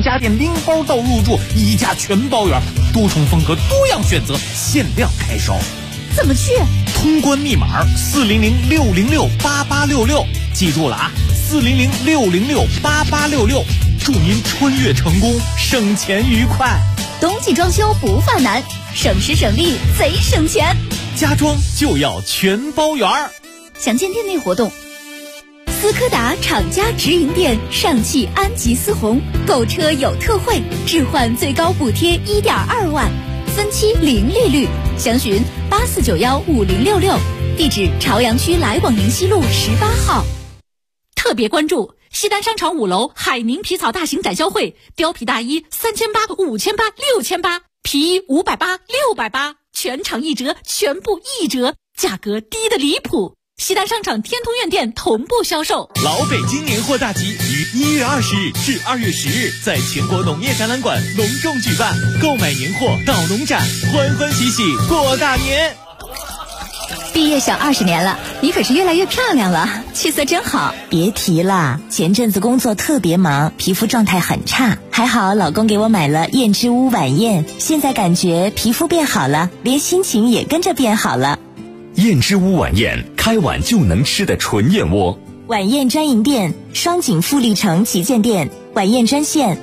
家电拎包到入住，一价全包圆，多重风格，多样选择，限量开烧。 怎么去？ 通关密码400-606-8866，记住了啊，400-606-8866，祝您穿越成功，省钱愉快。 冬季装修不犯难，省时省力贼省钱， 家装就要全包圆。 详见店内活动。斯柯达厂家直营店上汽安吉思宏，购车有特惠，置换最高补贴1.2万，分期零利率，详询84915066，地址朝阳区来往营西路18号。 特别关注西单商场5楼海宁皮草大型展销会，貂皮大衣3800、5800、6800，皮衣580、680，全场一折，全部一折，价格低得离谱。西单商场天通苑店同步销售。 老北京年货大集于1月20日至2月10日在全国农业展览馆隆重举办，购买年货到农展，欢欢喜喜过大年。 毕业小20年了，你可是越来越漂亮了，气色真好。 别提了，前阵子工作特别忙，皮肤状态很差，还好老公给我买了燕之屋晚宴，现在感觉皮肤变好了，连心情也跟着变好了。 燕之屋晚宴，开碗就能吃的纯燕窝。 晚宴专营店：双井富力城旗舰店。晚宴专线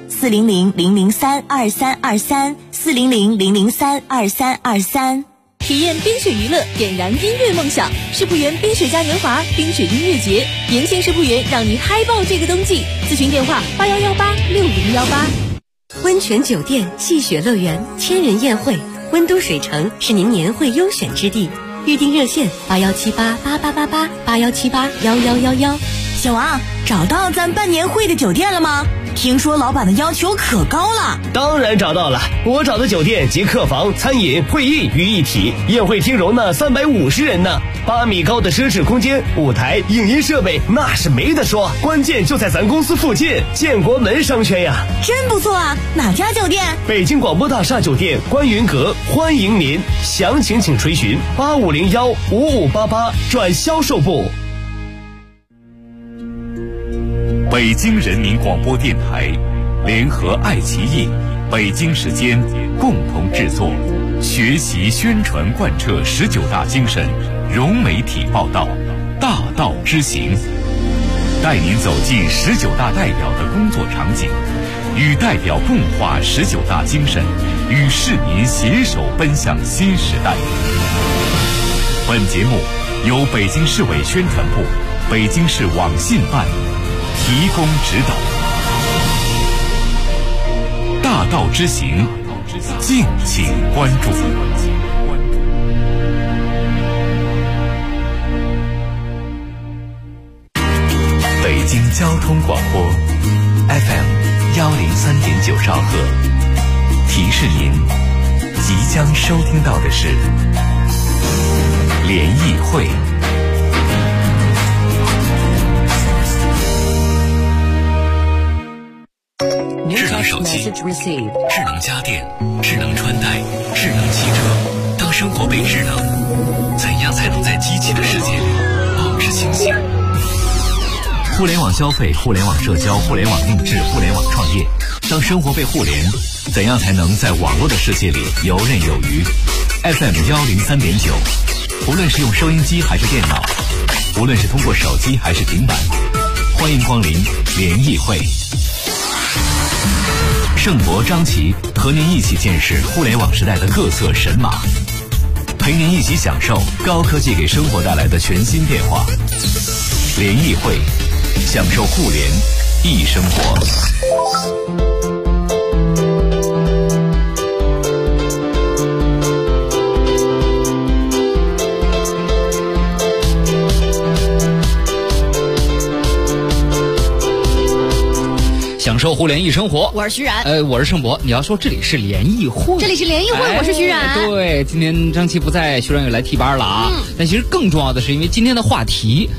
：400-003-2323，400-003-2323。 体验冰雪娱乐，点燃音乐梦想。世铺园冰雪嘉年华冰雪音乐节，迎新世铺园让你嗨爆这个冬季。咨询电话81186018。 温泉酒店、戏雪乐园、千人宴会，温都水城是您年会优选之地。预订热线81788888，81781111。 小王，找到咱办年会的酒店了吗？听说老板的要求可高了。 当然找到了，我找的酒店集客房、餐饮、会议于一体，宴会厅容纳350人呢，8米高的奢侈空间，舞台、影音设备那是没得说，关键就在咱公司附近，建国门商圈呀。 真不错啊，哪家酒店？ 北京广播大厦酒店观云阁，欢迎您，详情请垂询8501-5588转销售部。 北京人民广播电台联合爱奇艺、北京时间共同制作，学习宣传贯彻19大精神，融媒体报道，大道之行，带您走进19大代表的工作场景，与代表共话19大精神，与市民携手奔向新时代。本节目由北京市委宣传部、北京市网信办提供指导。大道之行，敬请关注。北京交通广播 FM103.9兆赫，提示您即将收听到的是联谊会。智能手机、智能家电、智能穿戴、智能汽车，当生活被智能，怎样才能在机器的世界里保持清醒？互联网消费、互联网社交、互联网定制、互联网创业，当生活被互联，怎样才能在网络的世界里游刃有余？ FM103.9，无论是用收音机还是电脑，无论是通过手机还是平板，欢迎光临联谊会。盛博、张琪和您一起见识互联网时代的各色神马，陪您一起享受高科技给生活带来的全新变化。联谊会，享受互联易生活。 享受互联易生活， 我是徐冉， 我是盛博。你要说这里是联谊会， 这里是联谊会，我是徐冉。 对，今天张琪不在，徐冉又来替班了啊。但其实更重要的是，因为今天的话题，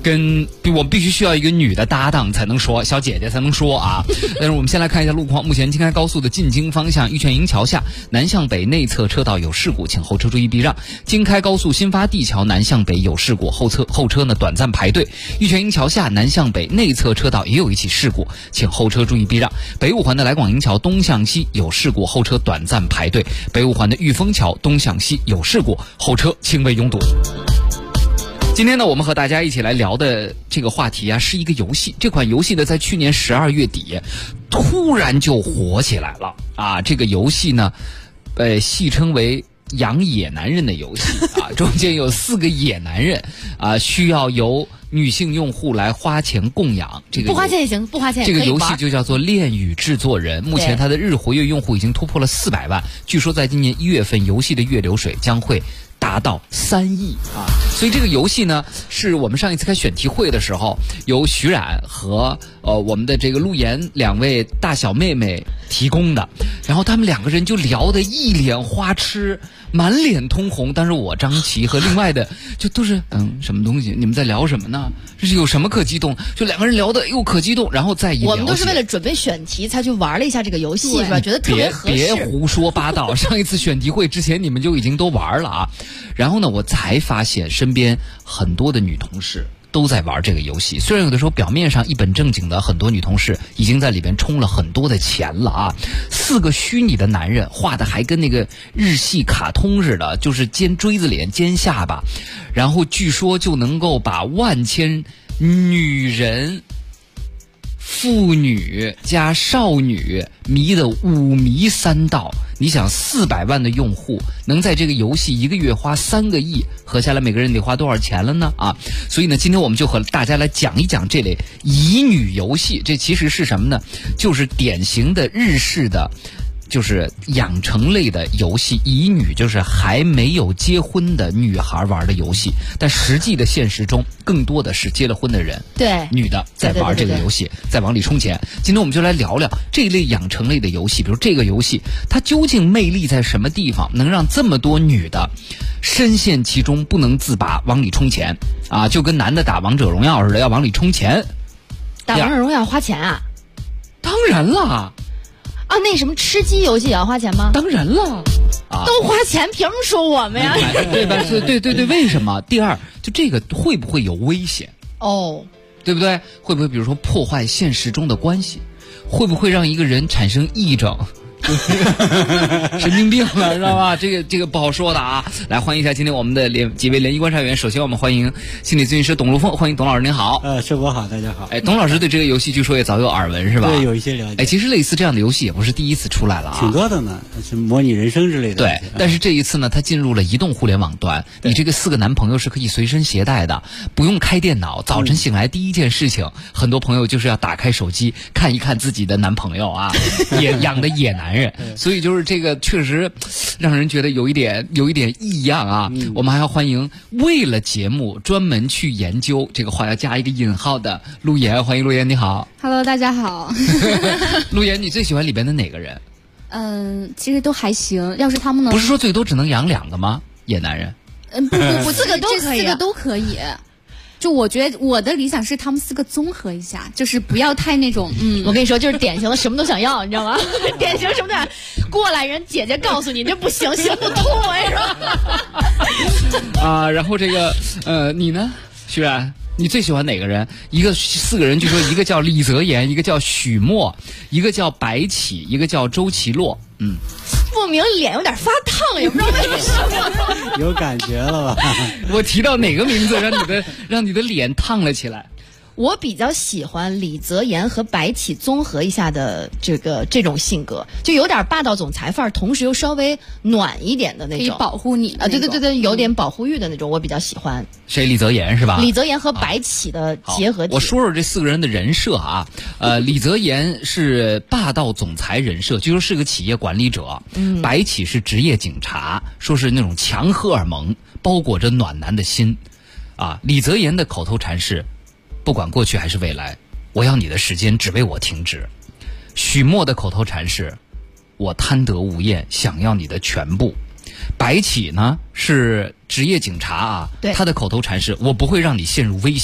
我们必须需要一个女的搭档才能说，小姐姐才能说啊。但是我们先来看一下路况，目前京开高速的进京方向玉泉营桥下南向北内侧车道有事故，请后车注意避让。京开高速新发地桥南向北有事故，后车呢短暂排队。玉泉营桥下南向北内侧车道也有一起事故，请后车注意避让。北五环的来广营桥东向西有事故，后车短暂排队。北五环的玉峰桥东向西有事故，后车轻微拥堵。今天呢，我们和大家一起来聊的这个话题啊，是一个游戏。这款游戏呢，在去年12月底突然就火起来了啊！这个游戏呢，戏称为养野男人的游戏啊，中间有4个野男人啊，需要由女性用户来花钱供养。这个不花钱也行，不花钱也可以玩。 这个游戏就叫做《恋与制作人》，目前它的日活跃用户已经突破了400万。据说在今年1月份，游戏的月流水将会达到3亿啊！所以这个游戏呢，是我们上一次开选题会的时候，由徐冉和我们的这个陆岩2位大小妹妹提供的，然后他们2个人就聊得一脸花痴，满脸通红。但是我张琪和另外的就都是什么东西？你们在聊什么呢？这是有什么可激动？就2个人聊得又可激动，然后再一聊， 我们都是为了准备选题才去玩了一下这个游戏，是吧？觉得特别合适。 别胡说八道！上一次选题会之前你们就已经都玩了啊。然后呢，我才发现身边很多的女同事都在玩这个游戏。虽然有的时候表面上一本正经的，很多女同事已经在里边充了很多的钱了啊。4个虚拟的男人画的还跟那个日系卡通似的，就是尖锥子脸、尖下巴，然后据说就能够把万千女人、妇女加少女迷得5迷3道。你想400万的用户能在这个游戏1个月花3个亿，合下来每个人得花多少钱了呢？啊，所以呢，今天我们就和大家来讲一讲这类乙女游戏。这其实是什么呢？就是典型的日式的就是养成类的游戏，乙女就是还没有结婚的女孩玩的游戏，但实际的现实中更多的是结了婚的人， 对， 女的在玩这个游戏，在往里充钱。今天我们就来聊聊这一类养成类的游戏，比如这个游戏它究竟魅力在什么地方，能让这么多女的深陷其中不能自拔，往里充钱啊，就跟男的打王者荣耀似的，要往里充钱。 打王者荣耀花钱啊？ 当然了。 啊，那什么吃鸡游戏也要花钱吗？ 当然了，啊， 都花钱，凭什么说我们呀？ 对吧？对，为什么？第二，就这个会不会有危险？ 哦， 对不对？会不会比如说破坏现实中的关系？会不会让一个人产生癔症？神经病了，知道吧？这个不好说的啊！来欢迎一下今天我们的几位联谊观察员。首先我们欢迎心理咨询师董路峰，欢迎董老师，您好。 师傅好，大家好。 董老师对这个游戏据说也早有耳闻是吧？ 对，有一些了解。 其实类似这样的游戏也不是第一次出来了啊， 挺多的呢，是模拟人生之类的。 对，但是这一次呢，它进入了移动互联网端，你这个4个男朋友是可以随身携带的，不用开电脑。早晨醒来第一件事情，很多朋友就是要打开手机看一看自己的男朋友啊，也养的野男人，所以就是这个确实让人觉得有一点异样啊。我们还要欢迎为了节目专门去研究这个话要加一个引号的陆岩，欢迎陆岩，你好。 Hello， 大家好。 陆岩，你最喜欢里边的哪个人？ 其实都还行。要是他们能， 不是说最多只能养2个吗？野男人？ 不，4个都可以，这4个都可以。就我觉得我的理想是他们4个综合一下，就是不要太那种我跟你说，就是典型的什么都想要，你知道吗？典型什么的，过来人姐姐告诉你这不行，行不通，是吧？ 啊，然后这个你呢，徐冉？你最喜欢哪个人？4个人，据说一个叫李泽言，一个叫许墨，一个叫白起，一个叫周奇洛。 不明脸有点发烫，也不知道为什么。 有感觉了吧？ 我提到哪个名字让你的脸烫了起来？ 我比较喜欢李泽言和白起综合一下的这种性格，就有点霸道总裁范儿，同时又稍微暖一点的那种， 可以保护你啊，对，有点保护欲的那种，我比较喜欢。 谁？李泽言是吧？ 李泽言和白起的结合体。 我说说这4个人的人设啊。李泽言是霸道总裁人设，据说是个企业管理者。白起是职业警察，说是那种强荷尔蒙包裹着暖男的心。啊，李泽言的口头禅是，不管过去还是未来，我要你的时间只为我停止。许墨的口头禅是，我贪得无厌，想要你的全部。白起呢是职业警察啊，他的口头禅是，我不会让你陷入危险，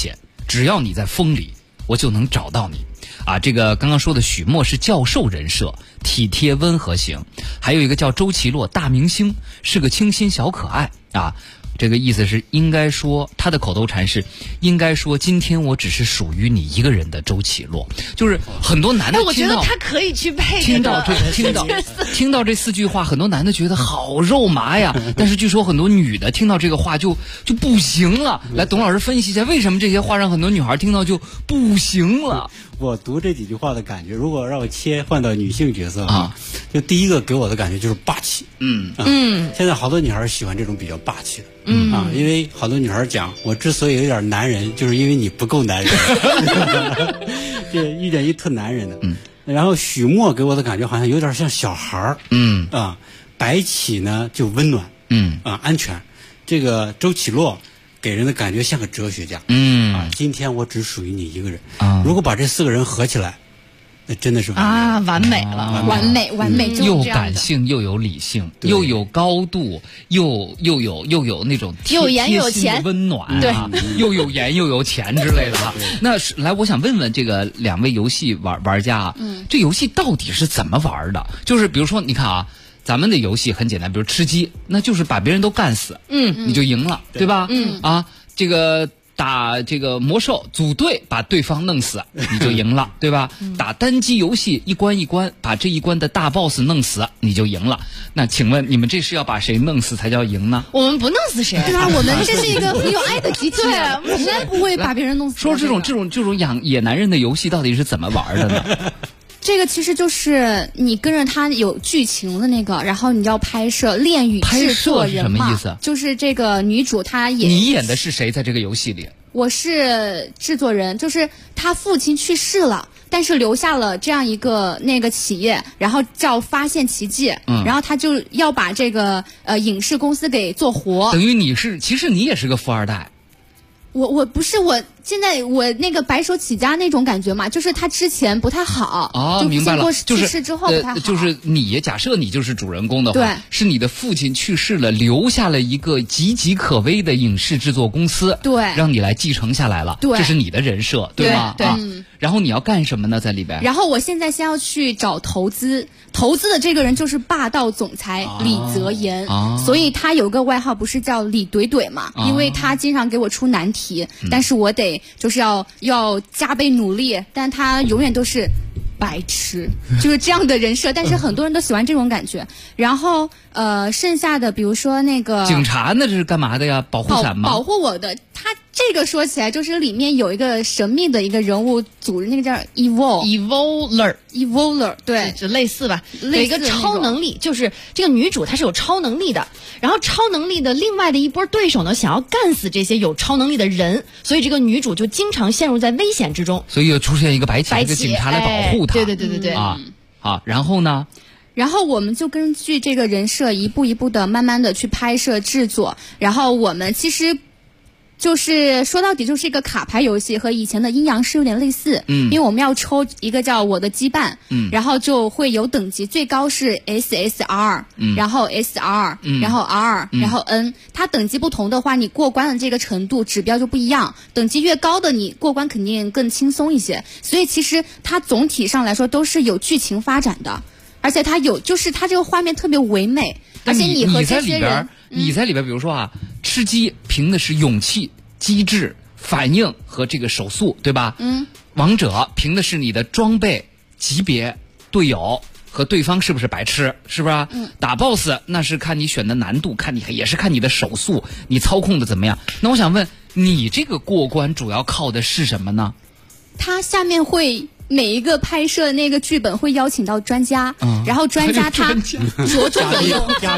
只要你在风里，我就能找到你。啊，这个刚刚说的许墨是教授人设，体贴温和型；还有一个叫周奇洛，大明星，是个清新小可爱啊。这个意思是应该说，他的口头禅是应该说今天我只是属于你一个人的周奇洛。就是很多男的我觉得他可以去配听到这4句话，很多男的觉得好肉麻呀，但是据说很多女的听到这个话就不行了。来，董老师分析一下，为什么这些话让很多女孩听到就不行了？ 我读这几句话的感觉，如果让我切换到女性角色啊，就第一个给我的感觉就是霸气。现在好多女孩喜欢这种比较霸气的。因为好多女孩讲，我之所以有点男人，就是因为你不够男人，就遇见一特男人的。然后许墨给我的感觉好像有点像小孩儿。白起呢就温暖，安全。这个周启洛给人的感觉像个哲学家。今天我只属于你一个人。如果把这4个人合起来，那真的是完美了， 完美， 又感性又有理性，又有高度，又有那种又严又钱温暖啊，又有颜又有钱之类的啊。那来，我想问问这个2位游戏玩家啊，这游戏到底是怎么玩的？就是比如说，你看啊，咱们的游戏很简单，比如吃鸡，那就是把别人都干死，你就赢了，对吧？这个打这个魔兽组队把对方弄死你就赢了，对吧？打单机游戏一关一关把这一关的大 boss 弄死你就赢了。那请问你们这是要把谁弄死才叫赢呢？ 我们不弄死谁， 对吧？我们这是一个很有爱的集体，我们不会把别人弄死。 说这种养野男人的游戏到底是怎么玩的呢？ 这个其实就是你跟着他有剧情的那个，然后你要拍摄恋与制作人嘛。 什么意思？ 就是这个女主她也， 你演的是谁在这个游戏里？ 我是制作人，就是他父亲去世了，但是留下了这样一个那个企业，然后叫发现奇迹，然后他就要把这个影视公司给做活。 等于其实你也是个富二代。 我不是，我现在我那个白手起家那种感觉嘛，就是他之前不太好， 明白了， 去世之后不太好。 就是你假设你就是主人公的话， 对， 是你的父亲去世了，留下了一个岌岌可危的影视制作公司， 对， 让你来继承下来了， 对， 这是你的人设，对吗？ 对。 然后你要干什么呢？在里边？ 然后我现在先要去找投资的这个人就是霸道总裁李泽言，所以他有个外号不是叫李怼怼嘛，因为他经常给我出难题，但是我得就是要加倍努力，但他永远都是白痴，就是这样的人设，但是很多人都喜欢这种感觉。然后剩下的比如说那个警察那是干嘛的呀？保护伞吗？ 保护我的。他这个说起来就是里面有一个神秘的一个人物组织，那个叫 Evoler， 对， 就类似吧，有一个超能力，就是这个女主她是有超能力的，然后超能力的另外的一波对手呢，想要干死这些有超能力的人，所以这个女主就经常陷入在危险之中。 所以又出现一个白起这个警察来保护她。 对好，然后呢？ 然后我们就根据这个人设一步一步的慢慢的去拍摄制作，然后我们其实就是说到底就是一个卡牌游戏，和以前的阴阳师有点类似，因为我们要抽一个叫我的羁绊，然后就会有等级，最高是 SSR，然后 SR，然后 R，然后 N，它等级不同的话，你过关的这个程度指标就不一样，等级越高的你过关肯定更轻松一些，所以其实它总体上来说都是有剧情发展的，而且它就是它这个画面特别唯美，而且你和这些人。 你在里边，比如说啊，吃鸡凭的是勇气、机智、反应和这个手速，对吧？王者凭的是你的装备、级别、队友和对方是不是白痴，是不是？打 boss 那是看你选的难度，也是看你的手速，你操控的怎么样。那我想问你，这个过关主要靠的是什么呢？ 它下面会。每一个拍摄那个剧本会邀请到专家，然后专家他着重的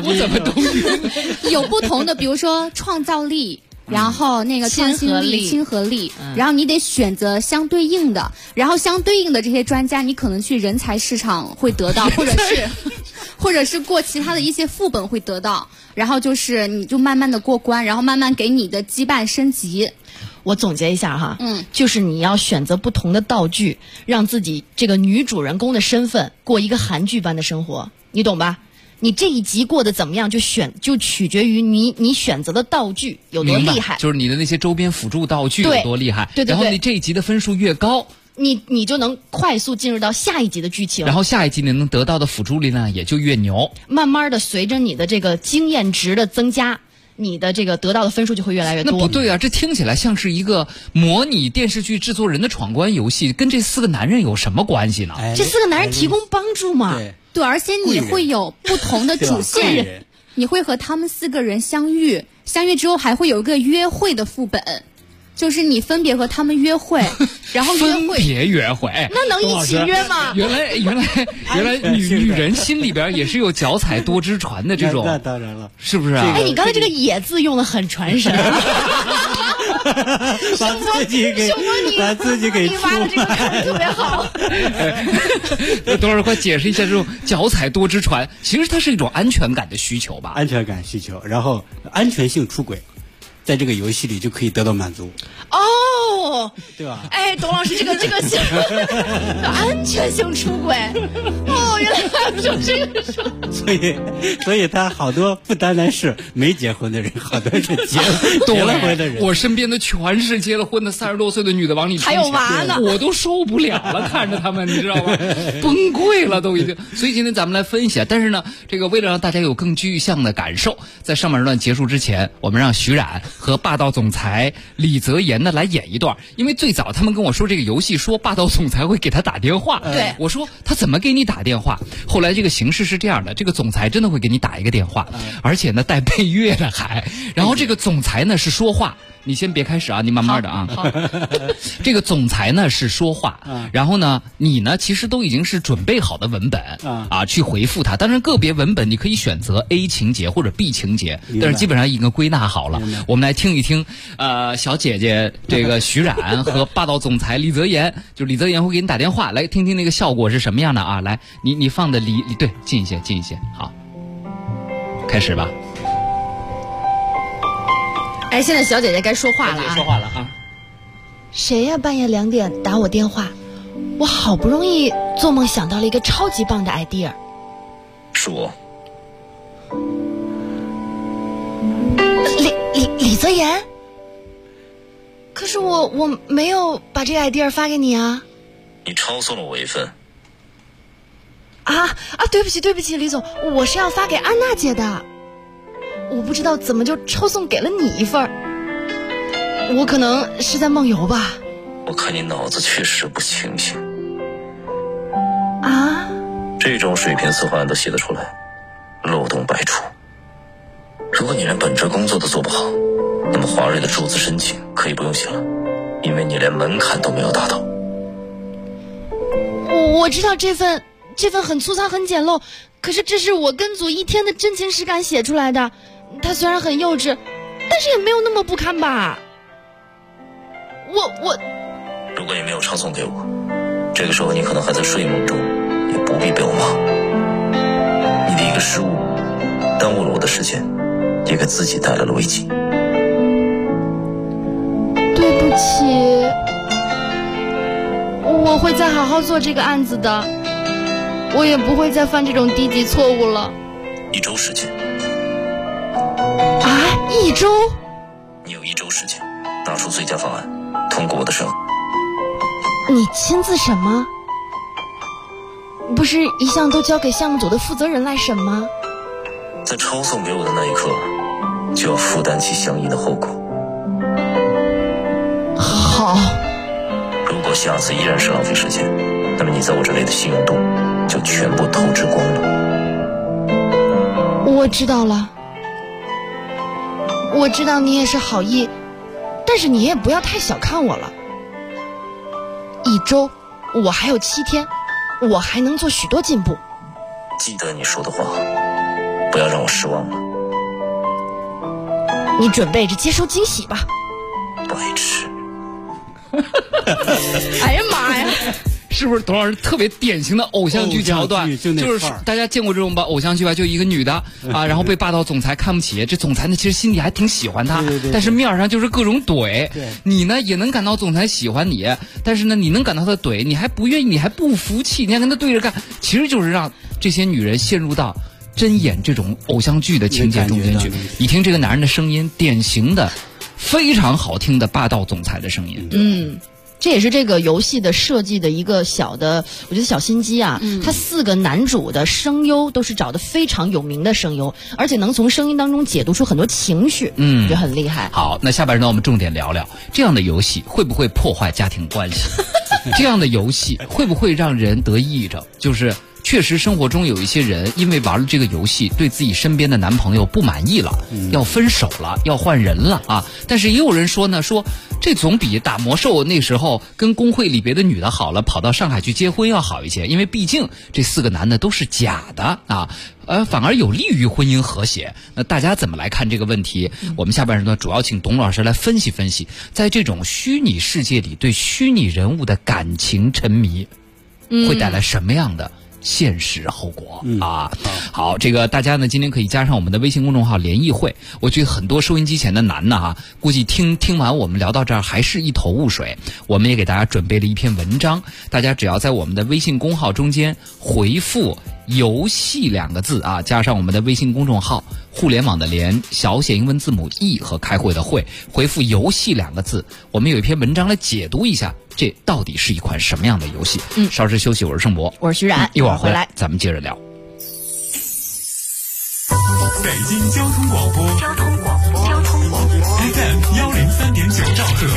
有不同的，比如说创造力，然后那个创新力、亲和力，然后你得选择相对应的，然后相对应的这些专家，你可能去人才市场会得到，或者是过其他的一些副本会得到，然后就是你就慢慢的过关，然后慢慢给你的羁绊升级。 我总结一下哈，就是你要选择不同的道具，让自己这个女主人公的身份过一个韩剧般的生活，你懂吧？ 你这一集过得怎么样，就取决于你选择的道具有多厉害， 就是你的那些周边辅助道具有多厉害。 对， 然后你这一集的分数越高， 你就能快速进入到下一集的剧情， 然后下一集你能得到的辅助力量也就越牛。 慢慢的随着你的这个经验值的增加，你的这个得到的分数就会越来越多。 那不对啊，这听起来像是一个模拟电视剧制作人的闯关游戏，跟这4个男人有什么关系呢？ 这4个男人提供帮助嘛？ 对，而且你会有不同的主线，你会和他们4个人相遇之后还会有一个约会的副本，就是你分别和他们约会，然后分别约会， 那能一起约吗？ 原来女人心里边也是有脚踩多只船的这种， 那当然了， 是不是啊？ 你刚才这个野字用的很传神。 把自己给你挖的这个坑特别好。 等会儿快解释一下这种脚踩多只船，其实它是一种安全感的需求吧？ 安全感需求，然后安全性出轨，在这个游戏里就可以得到满足。 哦， 对吧？ 董老师，这个安全性出轨，原来还有这个说。 所以他好多不单单是没结婚的人，好多是结了婚的人。 我身边的全是结了婚的30多岁的女的往里还有娃呢， 我都受不了了，看着他们，你知道吗？崩溃了都已经。所以今天咱们来分析，但是呢，这个为了让大家有更具象的感受，在上半段结束之前，我们让徐冉和霸道总裁李泽言呢来演一段。因为最早他们跟我说这个游戏说霸道总裁会给他打电话， 对， 我说他怎么给你打电话？后来这个形式是这样的，这个总裁真的会给你打一个电话，而且呢带配乐的还，然后这个总裁呢是说话。你先别开始啊，你慢慢的啊。 好， 这个总裁呢是说话，然后呢，你呢其实都已经是准备好的文本去回复他。当然，个别文本你可以选择 A 情节或者 B 情节，但是基本上已经归纳好了。我们来听一听，小姐姐这个徐冉和霸道总裁李泽言，就李泽言会给你打电话，来听听那个效果是什么样的啊？来，你放的对，近一些，好，开始吧。 现在小姐姐该说话了啊！ 说话了啊！ 谁呀？半夜2点打我电话，我好不容易做梦想到了一个超级棒的 idea。 是我。 李泽言。可是我没有把这个 idea 发给你啊。 你抄送了我一份。 对不起，李总，我是要发给安娜姐的。我不知道怎么就抄送给了你一份，我可能是在梦游吧。 我看你脑子确实不清醒啊！ 这种水平策划案都写得出来，漏洞百出。如果你连本职工作都做不好，那么华瑞的注资申请可以不用写了，因为你连门槛都没有达到。 我知道这份很粗糙很简陋，可是这是我跟组1天的真情实感写出来的。它虽然很幼稚，但是也没有那么不堪吧。 如果你没有抄送给我，这个时候你可能还在睡梦中，也不必被我骂。你的一个失误耽误了我的时间，也给自己带来了危机。 对不起，我会再好好做这个案子的，我也不会再犯这种低级错误了。 1周时间。 1周？ 你有1周时间拿出最佳方案，通过我的审核。 你亲自审吗？不是一向都交给项目组的负责人来审吗？ 在抄送给我的那一刻，就要负担起相应的后果。 好。 如果下次依然是浪费时间，那么你在我这里的信用度就全部透支光了。 我知道了。我知道你也是好意，但是你也不要太小看我了。1周，我还有7天，我还能做许多进步。 记得你说的话，不要让我失望了。 你准备着接受惊喜吧。 白痴。 哎呀妈呀！ 是不是董老师特别典型的偶像剧桥段？就是大家见过这种吧？偶像剧吧，就一个女的然后被霸道总裁看不起，这总裁呢其实心里还挺喜欢她，但是面上就是各种怼。你呢也能感到总裁喜欢你，但是呢你能感到他的怼，你还不愿意，你还不服气，你还跟他对着干，其实就是让这些女人陷入到真演这种偶像剧的情节中间去。你听这个男人的声音，典型的非常好听的霸道总裁的声音。 这也是这个游戏的设计的一个小的，我觉得小心机啊。他4个男主的声优都是找的非常有名的声优，而且能从声音当中解读出很多情绪，觉得很厉害。 好，那下半时段我们重点聊聊这样的游戏会不会破坏家庭关系？这样的游戏会不会让人得抑郁症？就是确实生活中有一些人因为玩了这个游戏，对自己身边的男朋友不满意了，要分手了，要换人了啊！但是也有人说呢，说这总比打魔兽那时候跟工会里别的女的好了，跑到上海去结婚要好一些，因为毕竟这4个男的都是假的啊，反而有利于婚姻和谐。那大家怎么来看这个问题？我们下半时段主要请董老师来分析分析，在这种虚拟世界里对虚拟人物的感情沉迷，会带来什么样的现实后果啊？好，这个大家呢今天可以加上我们的微信公众号联谊会。我觉得很多收音机前的男的估计听完我们聊到这儿还是一头雾水。我们也给大家准备了一篇文章，大家只要在我们的微信公号中间回复游戏2个字啊，加上我们的微信公众号互联网的联，小写英文字母 E 和开会的会，回复游戏2个字，我们有一篇文章来解读一下这到底是一款什么样的游戏。稍事休息，我是盛博， 我是徐冉， 一会儿回来咱们接着聊。 北京交通广播FM 103.9兆赫，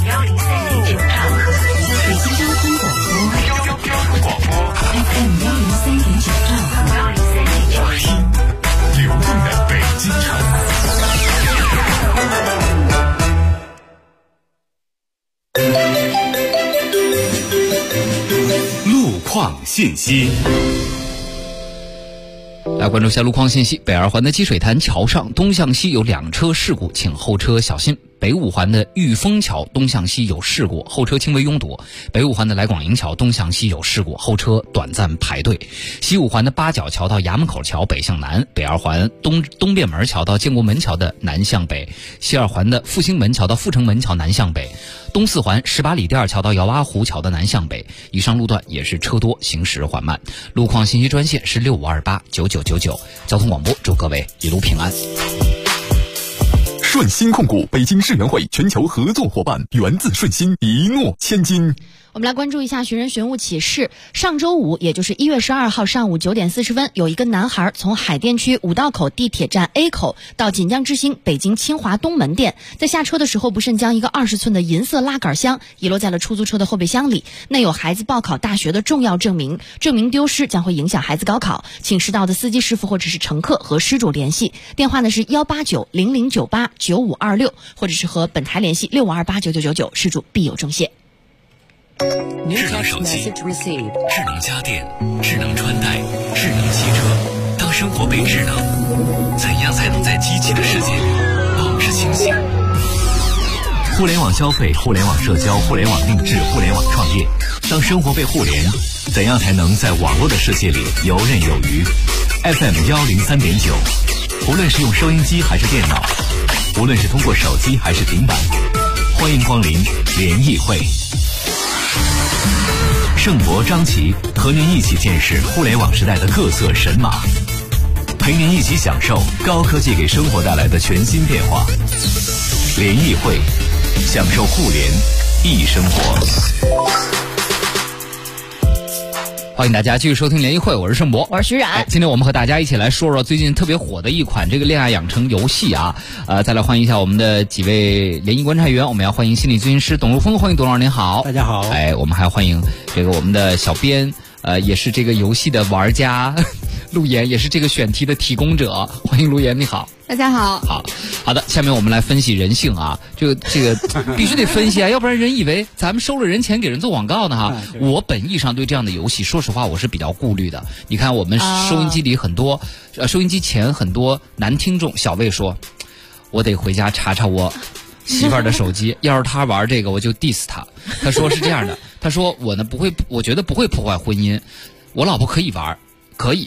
北京交通广播 FM 103.9兆赫， 听流动的北京城。路况信息。 来关注一下路况信息。北2环的积水潭桥上东向西有2车事故，请后车小心。北5环的玉峰桥东向西有事故，后车轻微拥堵。北5环的来广营桥东向西有事故，后车短暂排队。西5环的八角桥到衙门口桥北向南，北2环东便门桥到建国门桥的南向北，西2环的复兴门桥到阜成门桥南向北，东4环18里第2桥到姚洼湖桥的南向北。以上路段也是车多，行驶缓慢。路况信息专线是65289999。交通广播祝各位一路平安。 顺鑫控股北京世园会全球合作伙伴，源自顺鑫，一诺千金。 我们来关注一下寻人寻物启事。上周五，也就是1月12号上午9点40分，有一个男孩从海淀区五道口地铁站 A 口到锦江之星北京清华东门店，在下车的时候不慎将一个20寸的银色拉杆箱遗落在了出租车的后备箱里，内有孩子报考大学的重要证明，证明丢失将会影响孩子高考，请识到的司机师傅或者是乘客和失主联系，电话呢是18900989526，或者是和本台联系65289999，失主必有重谢。 智能手机、智能家电、智能穿戴、智能汽车，当生活被智能，怎样才能在机器的世界里保持清醒？互联网消费、互联网社交、互联网定制、互联网创业，当生活被互联，怎样才能在网络的世界里游刃有余？ FM 103.9，无论是用收音机还是电脑，无论是通过手机还是平板，欢迎光临联谊会。盛博、张琪和您一起见识互联网时代的各色神马，陪您一起享受高科技给生活带来的全新变化。联谊会，享受互联易生活。 欢迎大家继续收听联谊会，我是盛博， 我是徐冉。 今天我们和大家一起来说说最近特别火的一款这个恋爱养成游戏啊。再来欢迎一下我们的几位联谊观察员。我们要欢迎心理咨询师董如峰，欢迎董老师您好。 大家好。 我们还要欢迎这个我们的小编，也是这个游戏的玩家陆岩，也是这个选题的提供者，欢迎陆岩，你好。 大家好。 好的，下面我们来分析人性啊，这个必须得分析啊，要不然人以为咱们收了人钱给人做广告呢哈。我本意上对这样的游戏，说实话我是比较顾虑的。你看我们收音机里很多，收音机前很多男听众，小魏说，我得回家查查我媳妇儿的手机，要是他玩这个我就 diss 他。他说是这样的，他说我呢不会，我觉得不会破坏婚姻，我老婆可以玩，可以。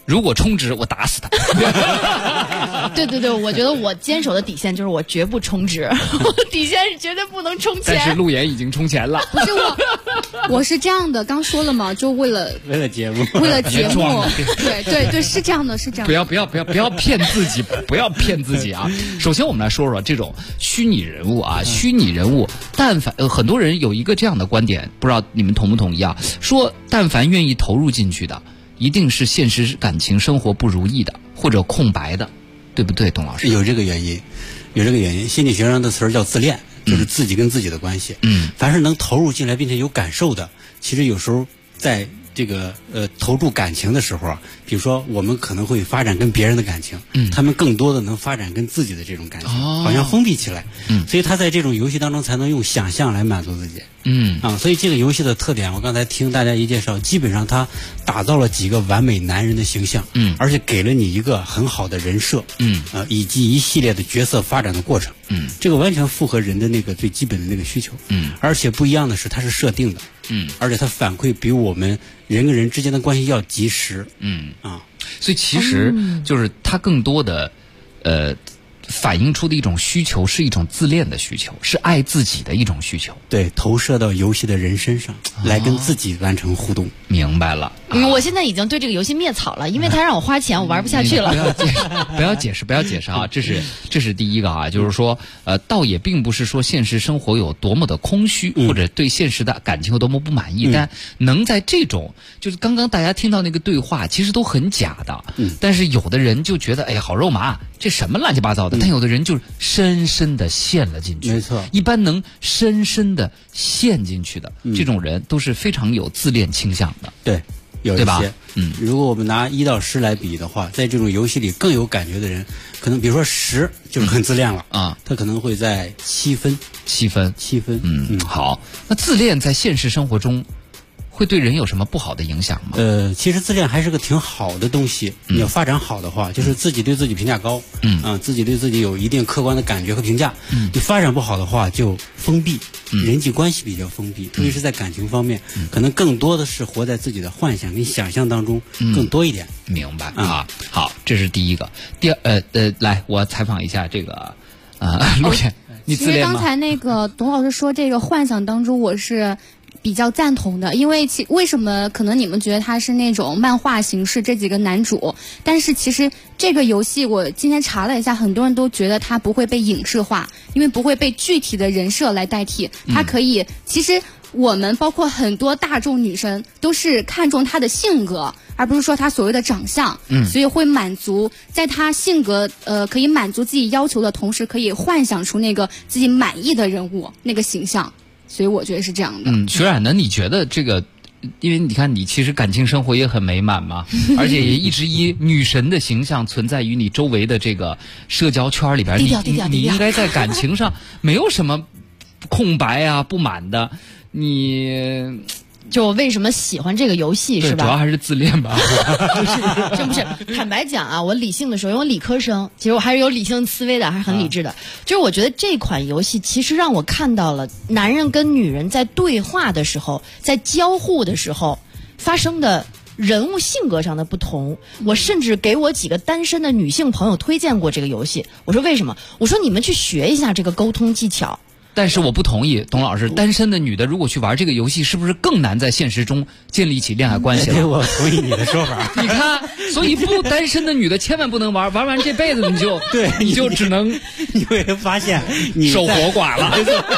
如果充值，我打死他。 对对对，我觉得我坚守的底线就是我绝不充值，我底线是绝对不能充钱。 但是陆岩已经充钱了。 不是我是这样的，刚说了嘛，就为了节目，对，是这样的，是这样的。 不要骗自己，不要骗自己啊！首先，我们来说说这种虚拟人物啊，虚拟人物，但凡很多人有一个这样的观点，不知道你们同不同意啊？说但凡愿意投入进去的，一定是现实感情生活不如意的或者空白的，对不对，董老师？ 有这个原因。心理学上的词儿叫自恋，就是自己跟自己的关系。凡是能投入进来并且有感受的，其实有时候在这个投注感情的时候啊，比如说我们可能会发展跟别人的感情，他们更多的能发展跟自己的这种感情，好像封闭起来。所以他在这种游戏当中才能用想象来满足自己。所以这个游戏的特点，我刚才听大家一介绍，基本上他打造了几个完美男人的形象，而且给了你一个很好的人设，以及一系列的角色发展的过程，这个完全符合人的那个最基本的那个需求，而且不一样的是，它是设定的，而且它反馈比我们人跟人之间的关系要及时， 所以其实就是它更多的反映出的一种需求是一种自恋的需求，是爱自己的一种需求。 对，投射到游戏的人身上，来跟自己完成互动。 明白了。 我现在已经对这个游戏灭草了，因为他让我花钱，我玩不下去了。 不要解释啊！这是第一个啊，就是说，倒也并不是说现实生活有多么的空虚，或者对现实的感情有多么不满意，但能在这种就是刚刚大家听到那个对话，其实都很假的。但是有的人就觉得，哎呀，好肉麻，这什么乱七八糟的。但有的人就是深深的陷了进去。 没错， 一般能深深的陷进去的这种人，都是非常有自恋倾向的。 对。有一些， 对吧？ 如果我们拿1到10来比的话，在这种游戏里更有感觉的人，可能比如说10就是很自恋了啊，他可能会在7分。 好，那自恋在现实生活中会对人有什么不好的影响吗？ 其实自恋还是个挺好的东西。你要发展好的话，就是自己对自己评价高，自己对自己有一定客观的感觉和评价。你发展不好的话，就封闭，人际关系比较封闭，特别是在感情方面，可能更多的是活在自己的幻想跟想象当中更多一点。 明白啊？好，这是第一个。第二，来，我采访一下这个陆晨，你自恋吗？ 其实刚才那个董老师说这个幻想当中，我是比较赞同的，因为为什么可能你们觉得他是那种漫画形式这几个男主，但是其实这个游戏我今天查了一下，很多人都觉得它不会被影视化，因为不会被具体的人设来代替，它可以其实我们包括很多大众女生都是看重他的性格，而不是说他所谓的长相，所以会满足在他性格可以满足自己要求的同时，可以幻想出那个自己满意的人物那个形象。所以我觉得是这样的。 徐冉呢？你觉得这个，因为你看你其实感情生活也很美满嘛，而且也一直以女神的形象存在于你周围的这个社交圈里边。你应该在感情上没有什么空白啊、不满的。你就为什么喜欢这个游戏是吧？ 主要还是自恋吧。 真不是，坦白讲啊，我理性的时候，因为我理科生，其实我还是有理性思维的，还是很理智的。就是我觉得这款游戏其实让我看到了男人跟女人在对话的时候，在交互的时候发生的人物性格上的不同。我甚至给我几个单身的女性朋友推荐过这个游戏。我说为什么？我说你们去学一下这个沟通技巧。 但是我不同意，董老师，单身的女的如果去玩这个游戏，是不是更难在现实中建立起恋爱关系了？ 我同意你的说法。 你看，所以不单身的女的千万不能玩，玩完这辈子你就只能你会发现你守活寡了。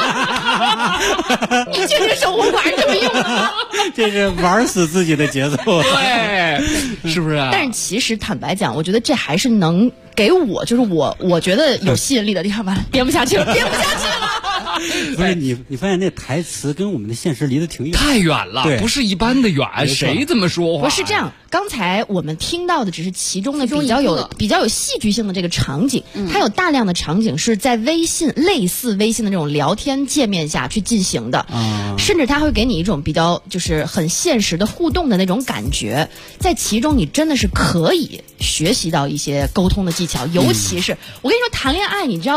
你确定守活寡是这么用的？ 这是玩死自己的节奏， 对，是不是？ 但是其实坦白讲，我觉得这还是能给我，就是我觉得有吸引力的地方吧。编不下去了。 不是你发现那台词跟我们的现实离得挺远， 太远了，不是一般的远，谁这么说话？ 不是这样，刚才我们听到的只是其中的比较有戏剧性的这个场景，它有大量的场景是在类似微信的这种聊天界面下去进行的，甚至它会给你一种比较就是很现实的互动的那种感觉，在其中你真的是可以学习到一些沟通的技巧，尤其是我跟你说谈恋爱，你知道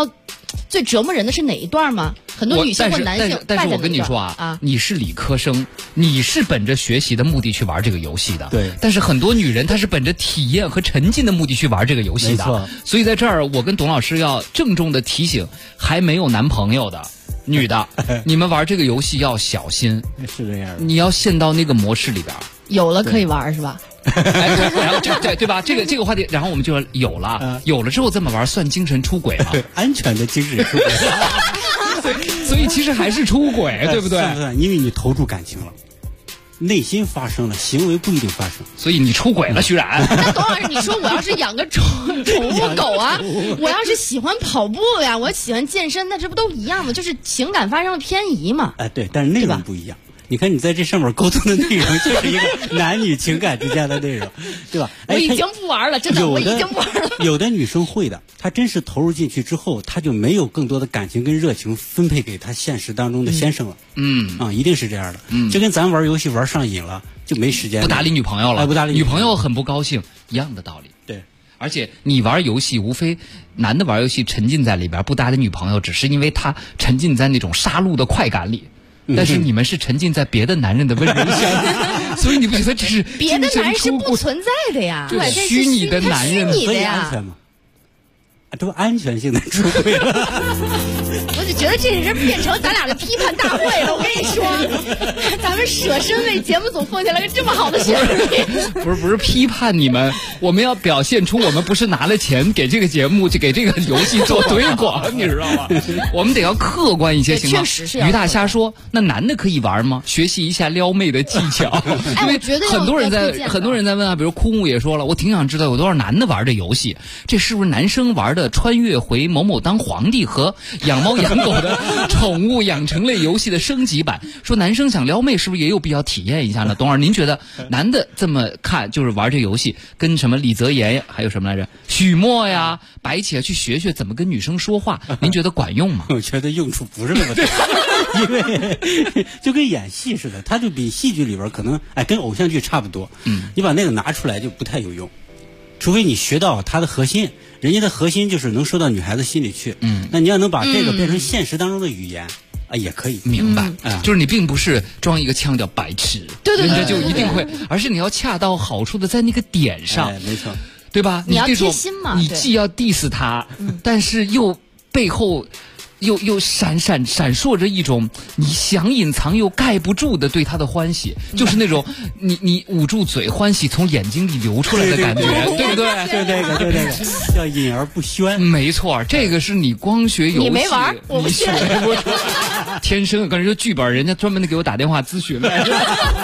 最折磨人的是哪一段吗？很多女性或男性， 但是我跟你说你是理科生，你是本着学习的目的去玩这个游戏的。 对。 但是很多女人她是本着体验和沉浸的目的去玩这个游戏的。 没错。 所以在这儿，我跟董老师要郑重的提醒，还没有男朋友的女的，你们玩这个游戏要小心。 是这样的。 你要陷到那个模式里边。 有了可以玩是吧？ 然后对吧？这个话题，然后我们就有了之后这么玩算精神出轨吗？ 安全的精神出轨。 所以其实还是出轨，对不对？ 因为你投注感情了，内心发生了，行为不一定发生， 所以你出轨了，徐冉。 那董老师，你说我要是养个宠物狗啊，我要是喜欢跑步呀，我喜欢健身，那这不都一样吗？就是情感发生了偏移嘛。 对，但是内容不一样。你看你在这上面沟通的内容就是一个男女情感之间的内容，对吧？ 我已经不玩了，真的，我已经不玩了。 有的女生会的，她真是投入进去之后，她就没有更多的感情跟热情分配给她现实当中的先生了。一定是这样的。就跟咱玩游戏玩上瘾了，就没时间， 不搭理女朋友了， 不搭理女朋友很不高兴，一样的道理。 对。 而且你玩游戏，无非男的玩游戏沉浸在里边，不搭理女朋友，只是因为他沉浸在那种杀戮的快感里。但是你们是沉浸在别的男人的温柔下，所以你不觉得这是别的男人是不存在的呀？ 对，虚拟的男人， 虚拟的呀， 安全吗？这不安全性的出轨了。 我就觉得这人变成咱俩的批判大会了。我跟你说，咱们舍身为节目组奉献了个这么好的旋律。 不是批判你们，我们要表现出我们不是拿了钱给这个节目，就给这个游戏做推广，你知道吗？我们得要客观一些，行吗？ 确实是。 于大瞎说，那男的可以玩吗？学习一下撩妹的技巧。因为很多人在问啊，比如枯木也说了，我挺想知道有多少男的玩这游戏，这是不是男生玩的穿越回某某当皇帝和养猫养狗的宠物养成类游戏的升级版？说男生想撩妹是不是也有必要体验一下呢？董儿，您觉得男的这么看，就是玩这游戏，跟什么李泽言还有什么来着，许墨呀、白起啊，去学学怎么跟女生说话，您觉得管用吗？ 我觉得用处不是那么大，因为就跟演戏似的，它就比戏剧里边可能跟偶像剧差不多。你把那个拿出来就不太有用，除非你学到它的核心。人家的核心就是能说到女孩子心里去。那你要能把这个变成现实当中的语言也可以明白。就是你并不是装一个腔调白痴， 对， 人家就一定会，而是你要恰到好处的在那个点上， 没错， 对吧？ 你要贴心嘛， 你既要 diss 他，但是又背后又闪烁着一种你想隐藏又盖不住的对他的欢喜，就是那种你捂住嘴，欢喜从眼睛里流出来的感觉，对不对？ 就这个叫隐而不宣。没错，这个是你光学游戏， 你没玩，我不信。 天生跟人说剧本，人家专门的给我打电话咨询来着。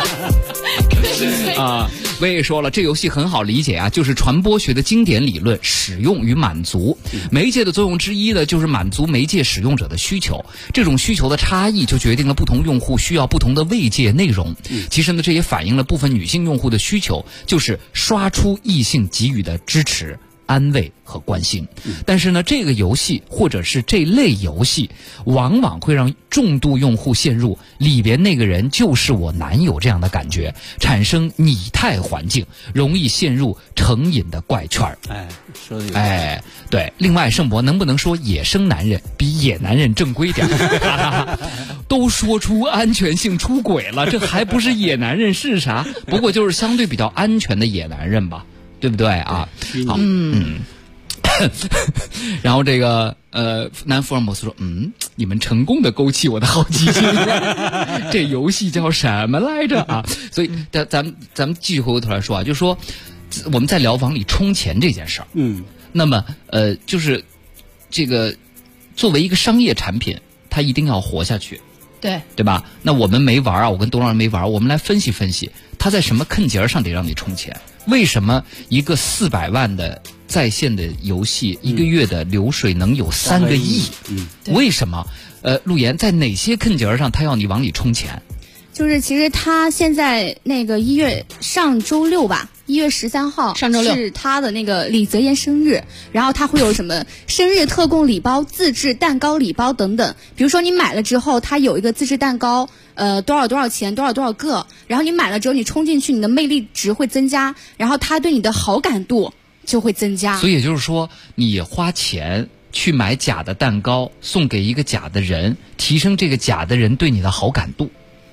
我也说了，这游戏很好理解啊，就是传播学的经典理论，使用与满足。媒介的作用之一呢，就是满足媒介使用者的需求。这种需求的差异，就决定了不同用户需要不同的慰藉内容。其实呢，这也反映了部分女性用户的需求，就是刷出异性给予的支持、安慰和关心。但是呢，这个游戏或者是这类游戏，往往会让重度用户陷入里边那个人就是我男友这样的感觉，产生拟态环境，容易陷入成瘾的怪圈。 说的有对。另外，盛博能不能说野生男人比野男人正规点？都说出安全性出轨了，这还不是野男人是啥？不过就是相对比较安全的野男人吧。对不对啊？好，然后这个南福尔摩斯说，你们成功的勾起我的好奇心。这游戏叫什么来着啊？所以咱们继续回过头来说啊，就是说我们在聊往里充钱这件事儿。那么就是这个作为一个商业产品，它一定要活下去。对吧？那我们没玩啊，我跟董老师没玩，我们来分析分析，它在什么坑节上得让你充钱？为什么一个400万的在线的游戏，一个月的流水能有3个亿？为什么？陆岩在哪些坑节上他要你往里充钱？ 就是其实他现在那个上周六吧，1月13号上周六是他的那个李泽言生日，然后他会有什么生日特供礼包、自制蛋糕礼包等等。比如说你买了之后，他有一个自制蛋糕，多少钱，多少个，然后你买了之后你充进去，你的魅力值会增加，然后他对你的好感度就会增加。 所以也就是说，你花钱去买假的蛋糕送给一个假的人，提升这个假的人对你的好感度。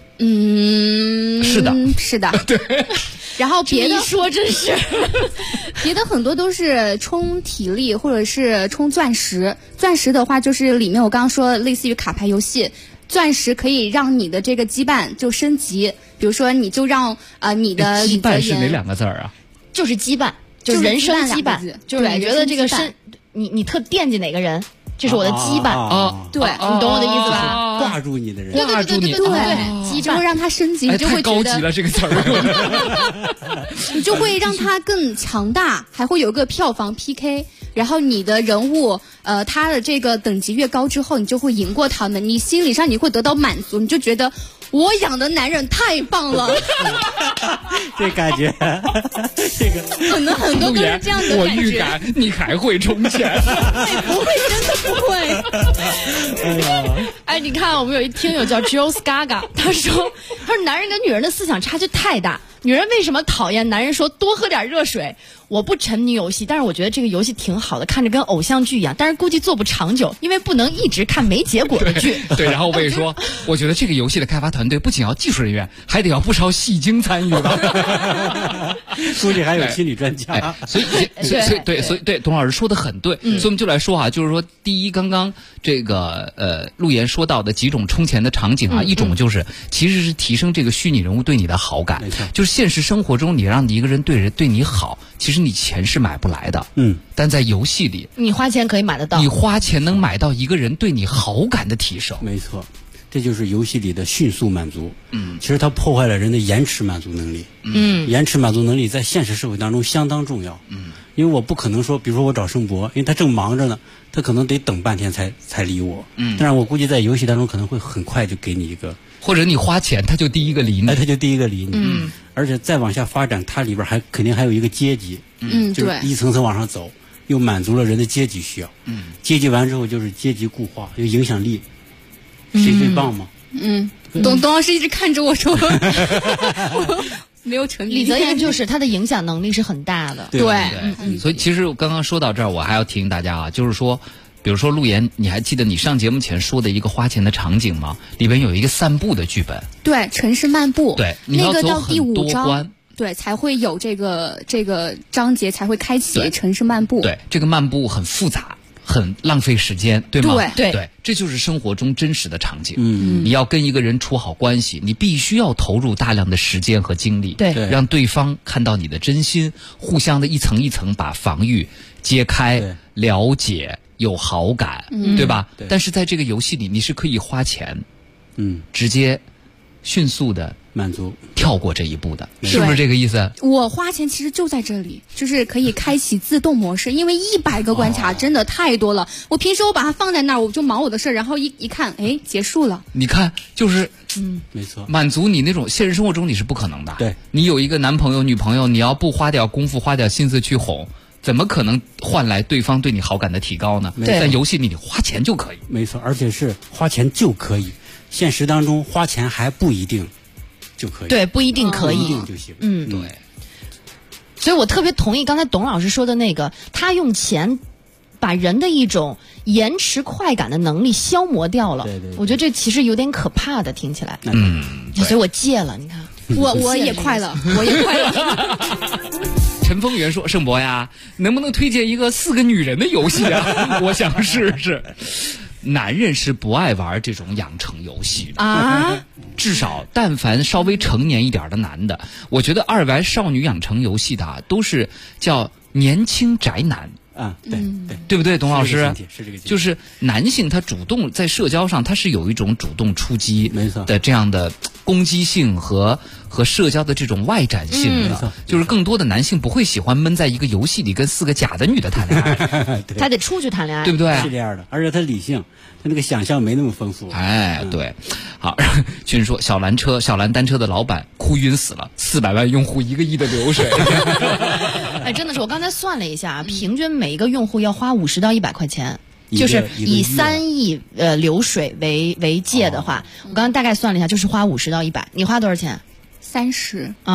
是的， 是的，对。然后别的说真是， 别的很多都是充体力或者是充钻石。钻石的话，就是里面我刚刚说类似于卡牌游戏，钻石可以让你的这个羁绊就升级。比如说，你就让你的羁绊是哪2个字啊？ 就是羁绊，就是人生羁绊，就是你觉得这个你特惦记哪个人。这是我的羁绊对，你懂我的意思吧？ 挂住你的人， 对， 羁绊会让他升级，你就会觉得太高级了这个词儿，你就会让他更强大，还会有个票房 PK， 然后你的人物他的这个等级越高之后，你就会赢过他们，你心理上你会得到满足，你就觉得我养的男人太棒了。 这感觉，这个可能很多都是这样的感觉。 我预感你还会充钱。 不会，真的不会。 哎，你看，我们有一听友叫 Jules Gaga， 他说男人跟女人的思想差距太大。女人为什么讨厌男人说多喝点热水？我不沉迷游戏，但是我觉得这个游戏挺好的，看着跟偶像剧一样，但是估计做不长久，因为不能一直看没结果的剧。 对，然后我也说，我觉得这个游戏的开发团队不仅要技术人员，还得要不少戏精参与吧。 估计还有心理专家。 所以董老师说的很对，所以我们就来说啊，就是说，第一，刚刚这个陆岩说到的几种充钱的场景啊，一种就是其实是提升这个虚拟人物对你的好感，就是现实生活中你让一个人对你好，其实你钱是买不来的，但在游戏里你花钱可以买得到， 你花钱能买到一个人对你好感的提升。 没错，这就是游戏里的迅速满足。其实它破坏了人的延迟满足能力。延迟满足能力在现实社会当中相当重要。因为我不可能说，比如说我找盛博，因为他正忙着呢，他可能得等半天才理我。但是我估计在游戏当中可能会很快就给你一个， 或者你花钱他就第一个理你， 他就第一个理你。而且再往下发展，它里边肯定还有一个阶级。就是一层层往上走，又满足了人的阶级需要。阶级完之后就是阶级固化，有影响力。谁最棒吗？ 董老师一直看着我说，没有成立。 李泽言就是他的影响能力是很大的。 对，所以其实我刚刚说到这儿，我还要提醒大家啊，就是说，比如说陆岩，你还记得你上节目前说的一个花钱的场景吗？里边有一个散步的剧本。 对，城市漫步。 对，你要走很多关。 对，才会有这个章节才会开启城市漫步。 对，这个漫步很复杂，很浪费时间，对吗？ 对， 这就是生活中真实的场景。你要跟一个人处好关系，你必须要投入大量的时间和精力，让对方看到你的真心，互相的一层一层把防御揭开，了解，有好感，对吧？但是在这个游戏里，你是可以花钱，直接迅速的满足跳过这一步的，是不是这个意思？ 我花钱其实就在这里，就是可以开启自动模式，因为100个关卡真的太多了。我平时我把它放在那儿，我就忙我的事儿，然后一看，哎，结束了。 你看，就是没错， 满足你那种现实生活中你是不可能的。 对， 你有一个男朋友、女朋友，你要不花点功夫、花点心思去哄，怎么可能换来对方对你好感的提高呢？在游戏里你花钱就可以。 没错，而且是花钱就可以。现实当中花钱还不一定就可以， 对，不一定可以， 不一定就行。 对。 所以我特别同意刚才董老师说的那个，他用钱把人的一种延迟快感的能力消磨掉了。 对， 我觉得这其实有点可怕的，听起来。所以我戒了。你看， 我也快了，我也快了。 陈丰源说：“盛博呀，能不能推荐一个4个女人的游戏啊？我想试试。”男人是不爱玩这种养成游戏的啊， 至少但凡稍微成年一点的男的，我觉得爱玩少女养成游戏的都是叫年轻宅男啊， 对不对，董老师？ 是这个就是男性他主动在社交上，他是有一种主动出击的这样的攻击性和社交的这种外展性的，就是更多的男性不会喜欢闷在一个游戏里跟4个假的女的谈恋爱， 他得出去谈恋爱， 对不对？ 是这样的，而且他理性，他那个想象没那么丰富。 哎，对，好，群说小蓝单车的老板哭晕死了，400万用户1个亿的流水。 哎，真的是，我刚才算了一下，平均每一个用户要花50到100块钱。就是以3亿流水为界的话，我刚刚大概算了一下，就是花50到100。你花多少钱？ 30 啊，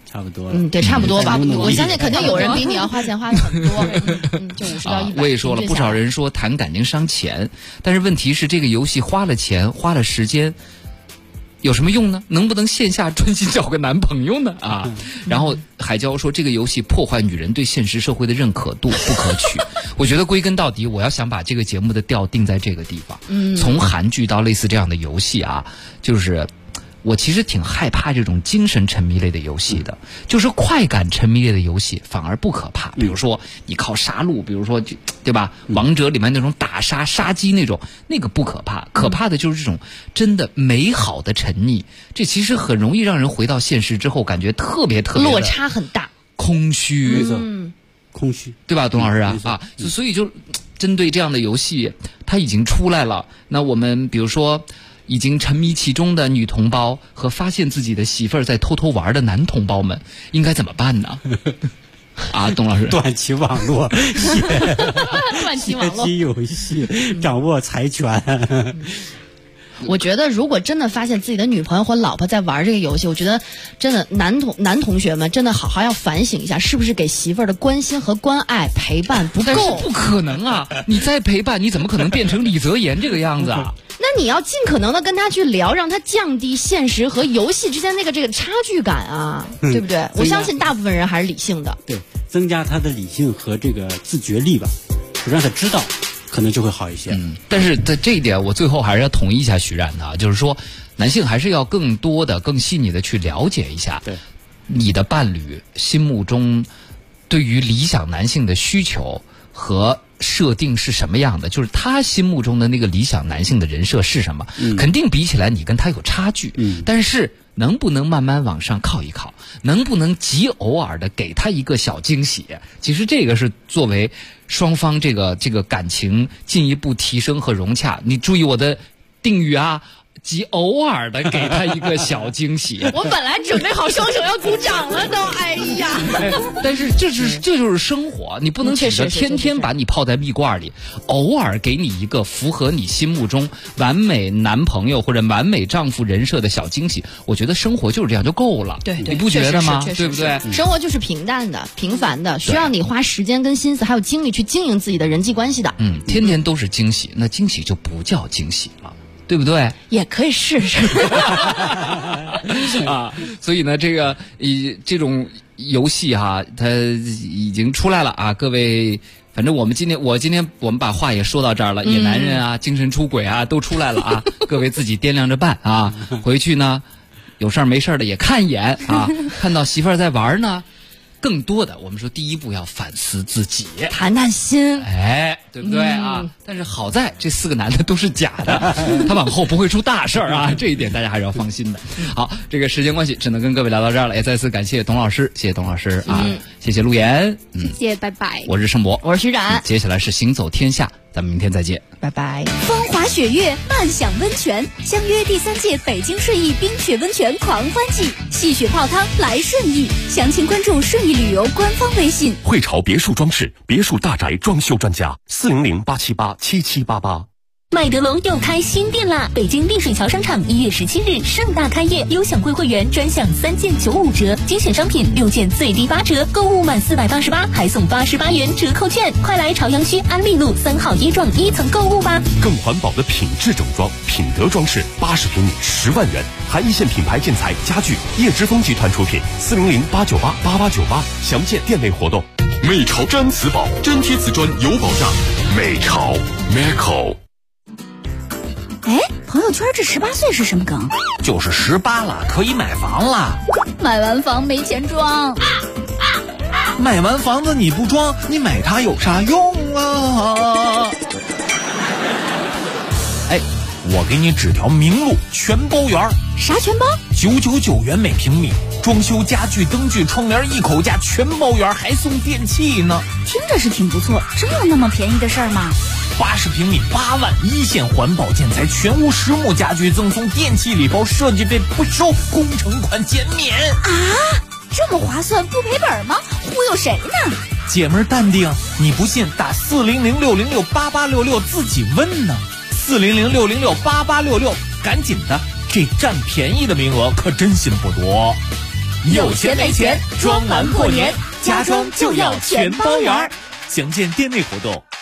差不多。 对，差不多吧。我相信肯定有人比你要花钱花的很多，就50到100。 我也说了，不少人说谈感情伤钱，但是问题是这个游戏花了钱，花了时间。有什么用呢？能不能线下专心找个男朋友呢？然后海椒说这个游戏破坏女人对现实社会的认可度，不可取。我觉得归根到底，我要想把这个节目的调定在这个地方。从韩剧到类似这样的游戏就是我其实挺害怕这种精神沉迷类的游戏的，就是快感沉迷类的游戏反而不可怕。比如说你靠杀戮，比如说对吧？王者里面那种打杀杀鸡那个不可怕，可怕的就是这种真的美好的沉溺，这其实很容易让人回到现实之后感觉特别落差很大， 空虚， 空虚， 对吧，董老师所以就针对这样的游戏，它已经出来了。那我们比如说。已经沉迷其中的女同胞和发现自己的媳妇儿在偷偷玩的男同胞们，应该怎么办呢？董老师， 断其网络， 断其网络， 学习游戏，掌握财权。 我觉得，如果真的发现自己的女朋友或老婆在玩这个游戏，我觉得真的男同学们真的好好要反省一下，是不是给媳妇儿的关心和关爱陪伴不够？ 但是不可能啊！你再陪伴，你怎么可能变成李泽言这个样子啊？ 那你要尽可能的跟他去聊，让他降低现实和游戏之间这个差距感对不对？我相信大部分人还是理性的。 对，增加他的理性和这个自觉力吧，就让他知道。可能就会好一些。 但是在这一点，我最后还是要同意一下徐冉的，就是说，男性还是要更多的、更细腻的去了解一下， 对你的伴侣心目中对于理想男性的需求和设定是什么样的，就是他心目中的那个理想男性的人设是什么。肯定比起来你跟他有差距，但是能不能慢慢往上靠一靠，能不能极偶尔的给他一个小惊喜，其实这个是作为双方这个感情进一步提升和融洽。你注意我的定语极偶尔的给他一个小惊喜。 我本来准备好双手要鼓掌了都，哎呀！ 但是这就是生活，你不能指着天天把你泡在蜜罐里，偶尔给你一个符合你心目中完美男朋友或者完美丈夫人设的小惊喜。我觉得生活就是这样就够了， 对， 你不觉得吗？对不对？ 生活就是平淡的、平凡的，需要你花时间跟心思还有精力去经营自己的人际关系的。 天天都是惊喜，那惊喜就不叫惊喜了。对不对？ 也可以试试所以呢，这种游戏它已经出来了各位，反正我们今天我们把话也说到这儿了，野男人精神出轨都出来了各位自己掂量着办回去呢，有事儿没事儿的也看一眼看到媳妇儿在玩呢。更多的，我们说第一步要反思自己， 谈谈心， 对不对但是好在这4个男的都是假的，他往后不会出大事儿这一点大家还是要放心的。好，这个时间关系，只能跟各位聊到这儿了，也再次感谢董老师，谢谢董老师谢谢陆岩， 谢谢，拜拜。 我是盛博， 我是徐冉， 接下来是行走天下，咱们明天再见， 拜拜。 风华雪月，漫享温泉，相约第3届北京顺义冰雪温泉狂欢季，戏雪泡汤来顺义，详情关注顺义旅游官方微信。 汇潮别墅装饰，别墅大宅装修专家，400-878-7788。 麦德龙又开新店啦！北京丽水桥商场1月17日盛大开业，优享会员专享3件95折，精选商品6件最低8折，购物满488还送88元折扣券，快来朝阳区安利路3号一幢1层购物吧！ 更环保的品质整装，品德装饰，80平米10万元，含一线品牌建材家具，叶之峰集团出品，400-898-8898，详见店内活动。 美潮毡瓷宝，真贴瓷砖有保障。美潮 Meco。 朋友圈这18岁是什么梗？ 就是18了，可以买房了。 买完房没钱装。 买完房子你不装，你买它有啥用啊？我给你指条明路，全包园。 啥全包 ？999元每平米，装修家具、灯具、窗帘一口价，全包园，还送电器呢。 听着是挺不错，真有那么便宜的事儿吗 ？80平米8万，一线环保建材，全屋实木家具赠送电器礼包，设计费不收，工程款减免。 这么划算，不赔本吗？忽悠谁呢？ 姐们儿淡定，你不信打400-606-8866自己问呢。400-606-8866，赶紧的，这占便宜的名额可真心不多。 有钱没钱装完过年，家装就要全包圆。详见店内活动。